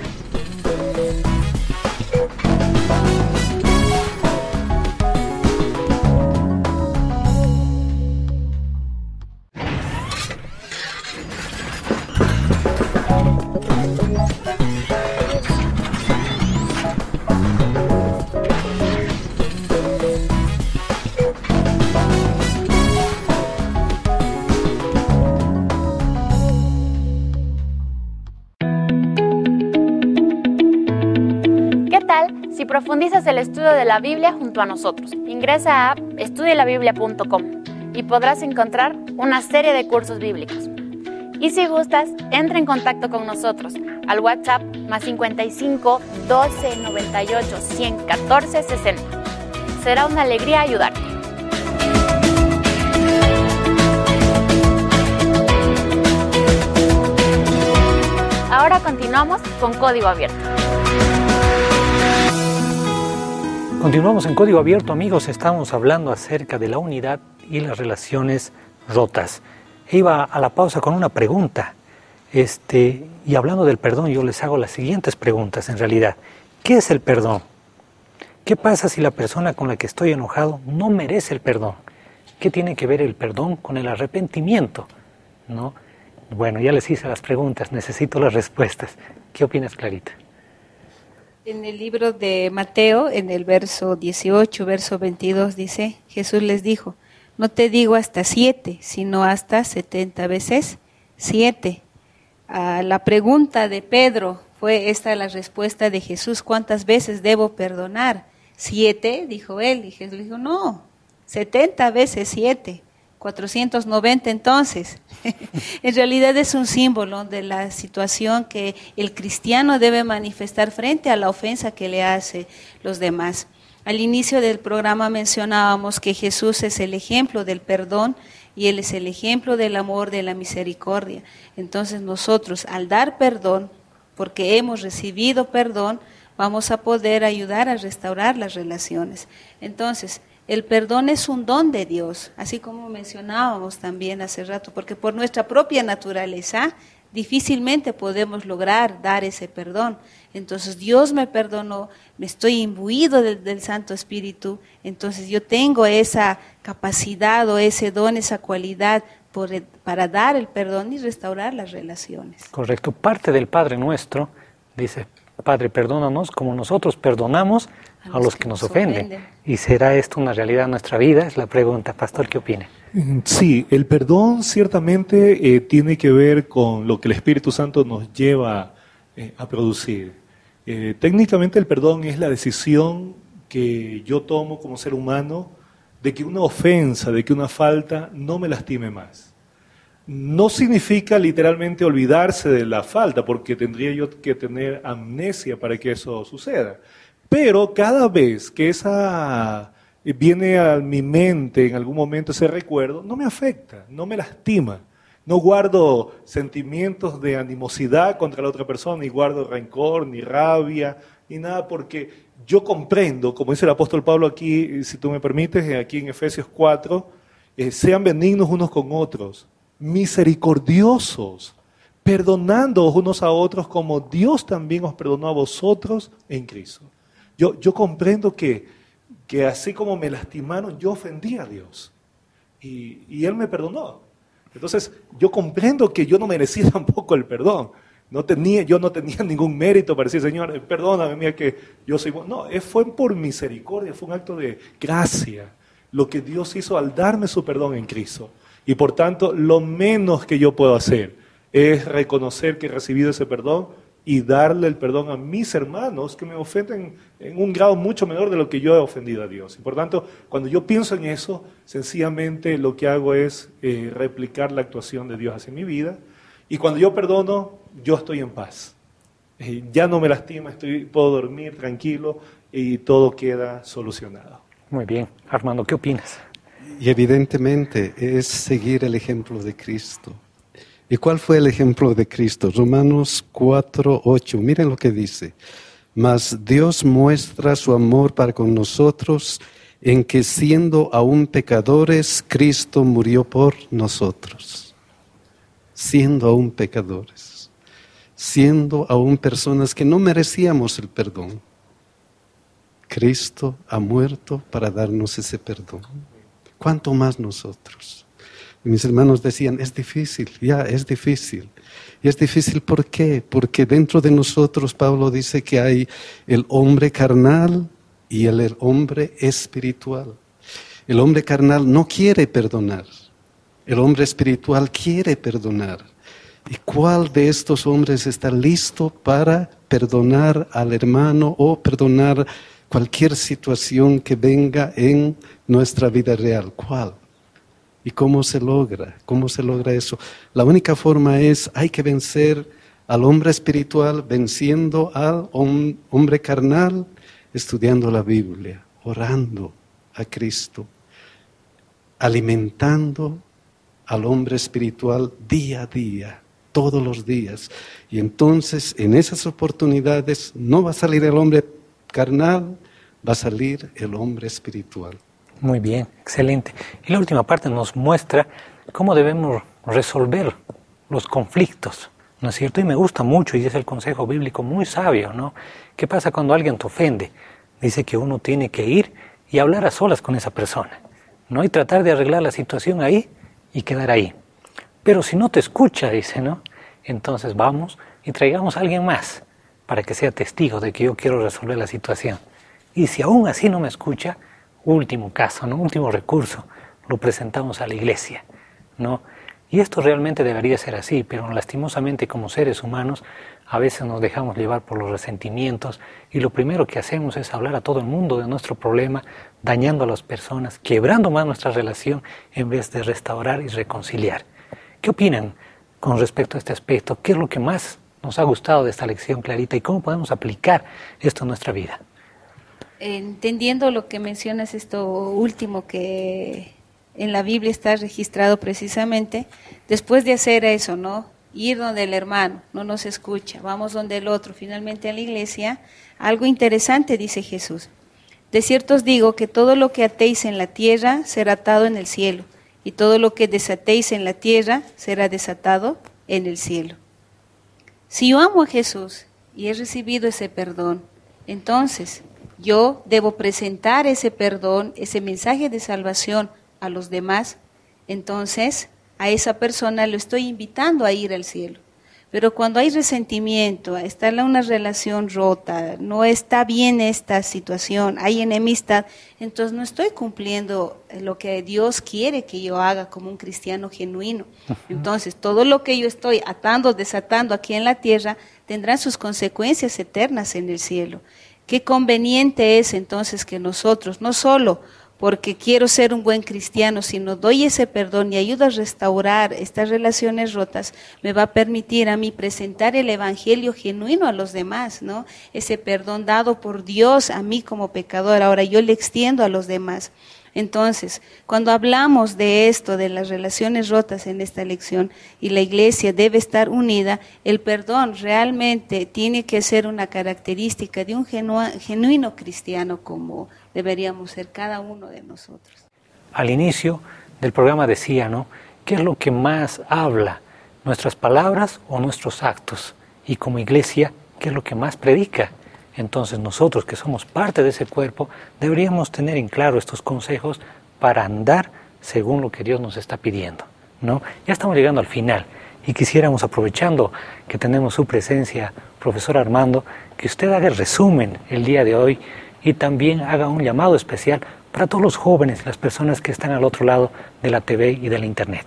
Si profundizas el estudio de la Biblia junto a nosotros, ingresa a estudialabiblia.com y podrás encontrar una serie de cursos bíblicos. Y si gustas, entra en contacto con nosotros al WhatsApp +55 12 98 100 14 60. Será una alegría ayudarte. Ahora continuamos con Código Abierto. Continuamos en Código Abierto, amigos. Estamos hablando acerca de la unidad y las relaciones rotas. Iba a la pausa con una pregunta. Y hablando del perdón, yo les hago las siguientes preguntas en realidad. ¿Qué es el perdón? ¿Qué pasa si la persona con la que estoy enojado no merece el perdón? ¿Qué tiene que ver el perdón con el arrepentimiento? ¿No? Bueno, ya les hice las preguntas, necesito las respuestas. ¿Qué opinas, Clarita? En el libro de Mateo, en el verso 18, verso 22, dice, Jesús les dijo, no te digo hasta 7, sino hasta 70 veces 7. La pregunta de Pedro fue esta la respuesta de Jesús, ¿cuántas veces debo perdonar? 7, dijo él, y Jesús dijo, no, 70 veces 7. 490 entonces. En realidad es un símbolo de la situación que el cristiano debe manifestar frente a la ofensa que le hace los demás. Al inicio del programa mencionábamos que Jesús es el ejemplo del perdón y Él es el ejemplo del amor, de la misericordia. Entonces nosotros al dar perdón, porque hemos recibido perdón, vamos a poder ayudar a restaurar las relaciones. Entonces, el perdón es un don de Dios, así como mencionábamos también hace rato, porque por nuestra propia naturaleza difícilmente podemos lograr dar ese perdón. Entonces Dios me perdonó, me estoy imbuido del Santo Espíritu, entonces yo tengo esa capacidad o ese don, esa cualidad para dar el perdón y restaurar las relaciones. Correcto. Parte del Padre Nuestro dice, Padre, perdónanos como nosotros perdonamos a los que nos ofenden. ¿Y será esto una realidad en nuestra vida? Es la pregunta. Pastor, ¿qué opina? Sí, el perdón ciertamente tiene que ver con lo que el Espíritu Santo nos lleva a producir. Técnicamente el perdón es la decisión que yo tomo como ser humano de que una ofensa, de que una falta no me lastime más. No significa literalmente olvidarse de la falta, porque tendría yo que tener amnesia para que eso suceda. Pero cada vez que esa viene a mi mente en algún momento ese recuerdo, no me afecta, no me lastima. No guardo sentimientos de animosidad contra la otra persona, ni guardo rencor, ni rabia, ni nada, porque yo comprendo, como dice el apóstol Pablo aquí, si tú me permites, aquí en Efesios 4, sean benignos unos con otros, misericordiosos, perdonándoos unos a otros como Dios también os perdonó a vosotros en Cristo. Yo comprendo que así como me lastimaron, yo ofendí a Dios y Él me perdonó. Entonces, yo comprendo que yo no merecía tampoco el perdón. Yo no tenía ningún mérito para decir, Señor, perdóname, mira que yo soy bueno. No, fue por misericordia, fue un acto de gracia lo que Dios hizo al darme su perdón en Cristo. Y por tanto, lo menos que yo puedo hacer es reconocer que he recibido ese perdón y darle el perdón a mis hermanos que me ofenden en un grado mucho menor de lo que yo he ofendido a Dios. Y por tanto, cuando yo pienso en eso, sencillamente lo que hago es replicar la actuación de Dios hacia mi vida. Y cuando yo perdono, yo estoy en paz. Ya no me lastima, puedo dormir tranquilo y todo queda solucionado. Muy bien. Armando, ¿qué opinas? Y evidentemente es seguir el ejemplo de Cristo. ¿Y cuál fue el ejemplo de Cristo? Romanos 4:8. Miren lo que dice. Mas Dios muestra su amor para con nosotros en que siendo aún pecadores, Cristo murió por nosotros. Siendo aún pecadores. Siendo aún personas que no merecíamos el perdón. Cristo ha muerto para darnos ese perdón. ¿Cuánto más nosotros? Y mis hermanos decían, es difícil, es difícil. Y es difícil, ¿por qué? Porque dentro de nosotros, Pablo dice que hay el hombre carnal y el hombre espiritual. El hombre carnal no quiere perdonar. El hombre espiritual quiere perdonar. ¿Y cuál de estos hombres está listo para perdonar al hermano o perdonar cualquier situación que venga en nuestra vida real? ¿Cuál? ¿Y cómo se logra? ¿Cómo se logra eso? La única forma hay que vencer al hombre espiritual venciendo al hombre carnal, estudiando la Biblia, orando a Cristo, alimentando al hombre espiritual día a día, todos los días. Y entonces en esas oportunidades no va a salir el hombre carnal, va a salir el hombre espiritual. Muy bien, excelente. Y la última parte nos muestra cómo debemos resolver los conflictos, ¿no es cierto? Y me gusta mucho, y es el consejo bíblico muy sabio, ¿no? ¿Qué pasa cuando alguien te ofende? Dice que uno tiene que ir y hablar a solas con esa persona, ¿no? Y tratar de arreglar la situación ahí y quedar ahí. Pero si no te escucha, dice, ¿no? Entonces vamos y traigamos a alguien más para que sea testigo de que yo quiero resolver la situación. Y si aún así no me escucha, último caso, ¿no? Último recurso, lo presentamos a la iglesia, ¿no? Y esto realmente debería ser así, pero lastimosamente como seres humanos a veces nos dejamos llevar por los resentimientos y lo primero que hacemos es hablar a todo el mundo de nuestro problema, dañando a las personas, quebrando más nuestra relación en vez de restaurar y reconciliar. ¿Qué opinan con respecto a este aspecto? ¿Qué es lo que más nos ha gustado de esta lección, Clarita, y cómo podemos aplicar esto en nuestra vida? Entendiendo lo que mencionas, esto último que en la Biblia está registrado precisamente, después de hacer eso, ¿no? Ir donde el hermano, no nos escucha, vamos donde el otro, finalmente a la iglesia, algo interesante dice Jesús. De cierto os digo que todo lo que atéis en la tierra será atado en el cielo, y todo lo que desatéis en la tierra será desatado en el cielo. Si yo amo a Jesús y he recibido ese perdón, entonces yo debo presentar ese perdón, ese mensaje de salvación a los demás. Entonces a esa persona lo estoy invitando a ir al cielo. Pero cuando hay resentimiento, está una relación rota, no está bien esta situación, hay enemistad, entonces no estoy cumpliendo lo que Dios quiere que yo haga como un cristiano genuino. Entonces todo lo que yo estoy atando, desatando aquí en la tierra, tendrá sus consecuencias eternas en el cielo. Qué conveniente es entonces que nosotros, no solo porque quiero ser un buen cristiano, sino doy ese perdón y ayudo a restaurar estas relaciones rotas, me va a permitir a mí presentar el evangelio genuino a los demás, ¿no? Ese perdón dado por Dios a mí como pecador, ahora yo le extiendo a los demás. Entonces, cuando hablamos de esto, de las relaciones rotas en esta lección, y la iglesia debe estar unida, el perdón realmente tiene que ser una característica de un genuino cristiano, como deberíamos ser cada uno de nosotros. Al inicio del programa decía, ¿no?, ¿qué es lo que más habla? ¿Nuestras palabras o nuestros actos? Y como iglesia, ¿qué es lo que más predica? Entonces nosotros que somos parte de ese cuerpo deberíamos tener en claro estos consejos para andar según lo que Dios nos está pidiendo, ¿no? Ya estamos llegando al final y quisiéramos, aprovechando que tenemos su presencia, profesor Armando, que usted haga el resumen el día de hoy y también haga un llamado especial para todos los jóvenes y las personas que están al otro lado de la TV y de la Internet.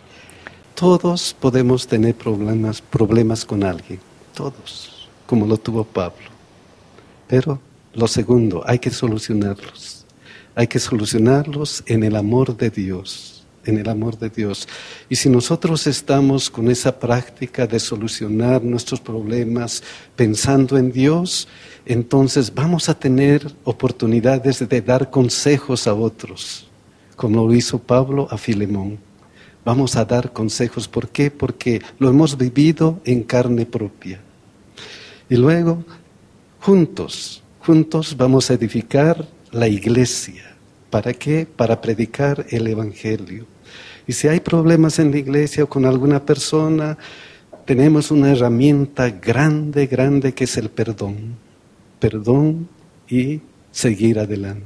Todos podemos tener problemas con alguien, todos, como lo tuvo Pablo. Pero lo segundo, hay que solucionarlos. Hay que solucionarlos en el amor de Dios, en el amor de Dios. Y si nosotros estamos con esa práctica de solucionar nuestros problemas pensando en Dios, entonces vamos a tener oportunidades de dar consejos a otros, como lo hizo Pablo a Filemón. Vamos a dar consejos. ¿Por qué? Porque lo hemos vivido en carne propia. Y luego, juntos vamos a edificar la iglesia. ¿Para qué? Para predicar el evangelio. Y si hay problemas en la iglesia o con alguna persona, tenemos una herramienta grande que es el perdón. Perdón y seguir adelante.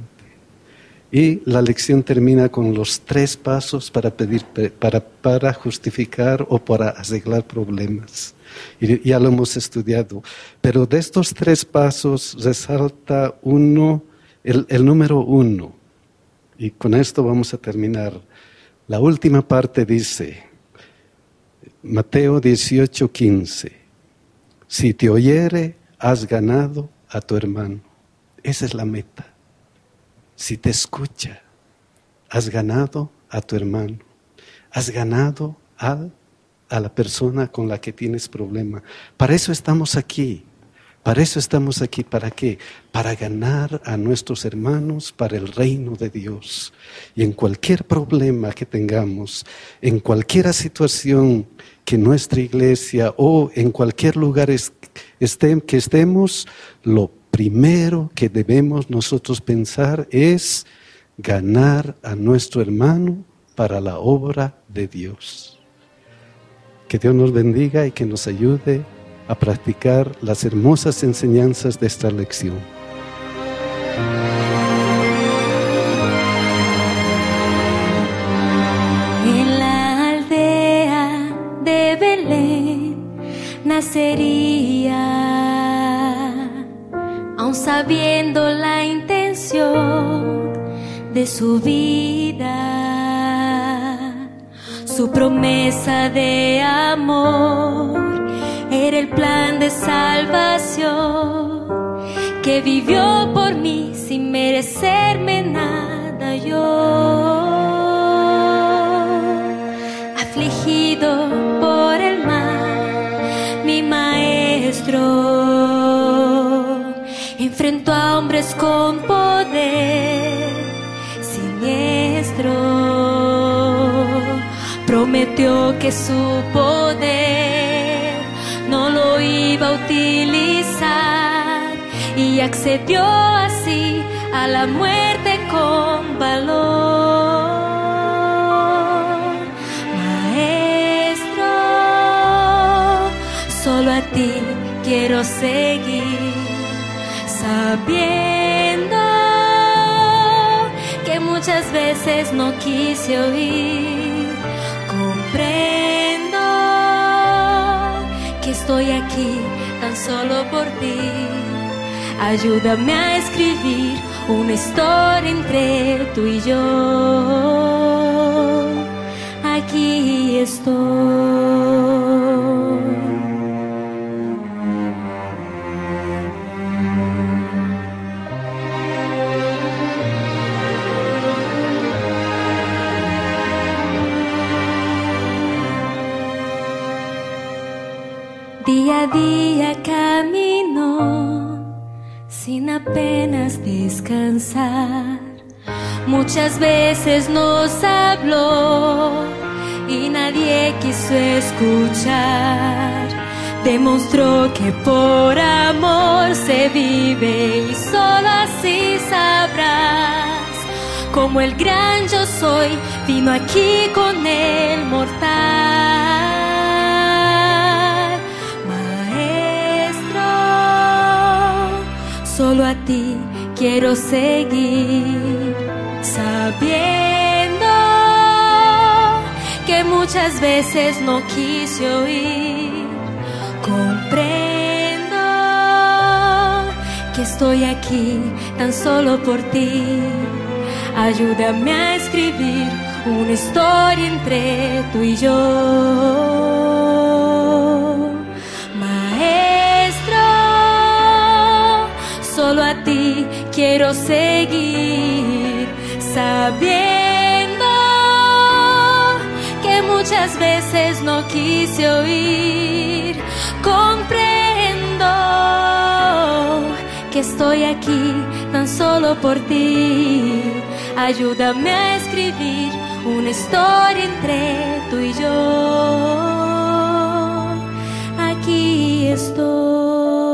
Y la lección termina con los 3 pasos para justificar o para arreglar problemas. Y ya lo hemos estudiado. Pero de estos 3 pasos resalta el número 1. Y con esto vamos a terminar. La última parte dice, Mateo 18:15, si te oyere, has ganado a tu hermano. Esa es la meta. Si te escucha, has ganado a tu hermano. Has ganado a la persona con la que tienes problema. Para eso estamos aquí. ¿Para qué? Para ganar a nuestros hermanos para el reino de Dios. Y en cualquier problema que tengamos, en cualquier situación que nuestra iglesia o en cualquier lugar que estemos, lo primero que debemos nosotros pensar es ganar a nuestro hermano para la obra de Dios. Que Dios nos bendiga y que nos ayude a practicar las hermosas enseñanzas de esta lección. En la aldea de Belén nacería, aun sabiendo la intención de su vida, su promesa de amor era el plan de salvación que vivió por mí sin merecerme nada yo. Afligido por el mal, mi maestro enfrentó a hombres con poder siniestro. Prometió que su poder no lo iba a utilizar y accedió así a la muerte con valor. Maestro, solo solo a ti quiero seguir, sabiendo que muchas veces no quise oír. Comprendo que estoy aquí tan solo por ti. Ayúdame a escribir una historia entre tú y yo. Aquí estoy. Día a día camino sin apenas descansar. Muchas veces nos habló y nadie quiso escuchar. Demostró que por amor se vive y solo así sabrás como el gran yo soy vino aquí con el mortal. Solo a ti quiero seguir, sabiendo que muchas veces no quise oír. Comprendo que estoy aquí tan solo por ti. Ayúdame a escribir una historia entre tú y yo. Maestro, solo a ti quiero seguir, sabiendo que muchas veces no quise oír. Comprendo que estoy aquí tan solo por ti. Ayúdame a escribir una historia entre tú y yo. Aquí estoy.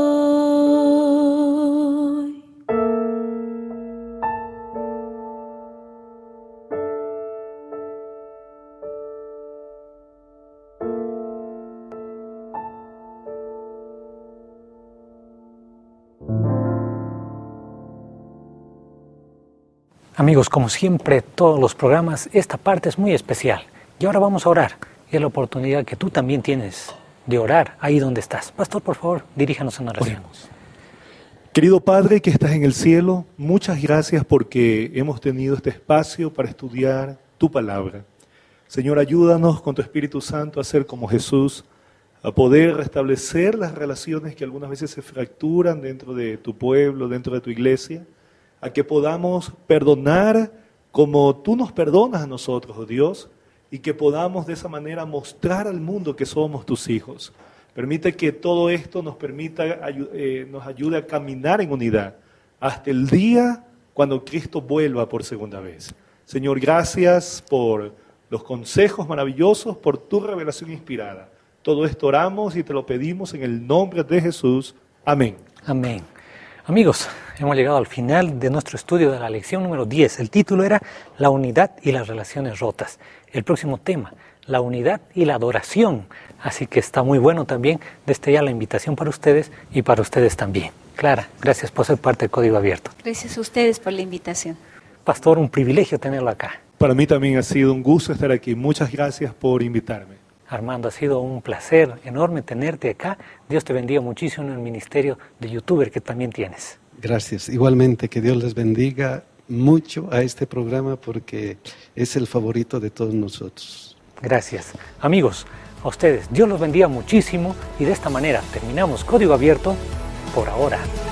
Amigos, como siempre, todos los programas, esta parte es muy especial. Y ahora vamos a orar. Y es la oportunidad que tú también tienes de orar ahí donde estás. Pastor, por favor, diríjanos en oración. Oremos. Querido Padre que estás en el cielo, muchas gracias porque hemos tenido este espacio para estudiar tu palabra. Señor, ayúdanos con tu Espíritu Santo a ser como Jesús, a poder restablecer las relaciones que algunas veces se fracturan dentro de tu pueblo, dentro de tu iglesia, a que podamos perdonar como tú nos perdonas a nosotros, oh Dios, y que podamos de esa manera mostrar al mundo que somos tus hijos. Permite que todo esto nos ayude a caminar en unidad hasta el día cuando Cristo vuelva por segunda vez. Señor, gracias por los consejos maravillosos, por tu revelación inspirada. Todo esto oramos y te lo pedimos en el nombre de Jesús. Amén. Amén. Amigos, hemos llegado al final de nuestro estudio de la lección número 10. El título era La unidad y las relaciones rotas. El próximo tema, la unidad y la adoración. Así que está muy bueno también. Desde ya la invitación para ustedes y para ustedes también. Clara, gracias por ser parte del Código Abierto. Gracias a ustedes por la invitación. Pastor, un privilegio tenerlo acá. Para mí también ha sido un gusto estar aquí. Muchas gracias por invitarme. Armando, ha sido un placer enorme tenerte acá. Dios te bendiga muchísimo en el ministerio de youtuber que también tienes. Gracias. Igualmente, que Dios les bendiga mucho a este programa porque es el favorito de todos nosotros. Gracias. Amigos, a ustedes, Dios los bendiga muchísimo y de esta manera terminamos Código Abierto por ahora.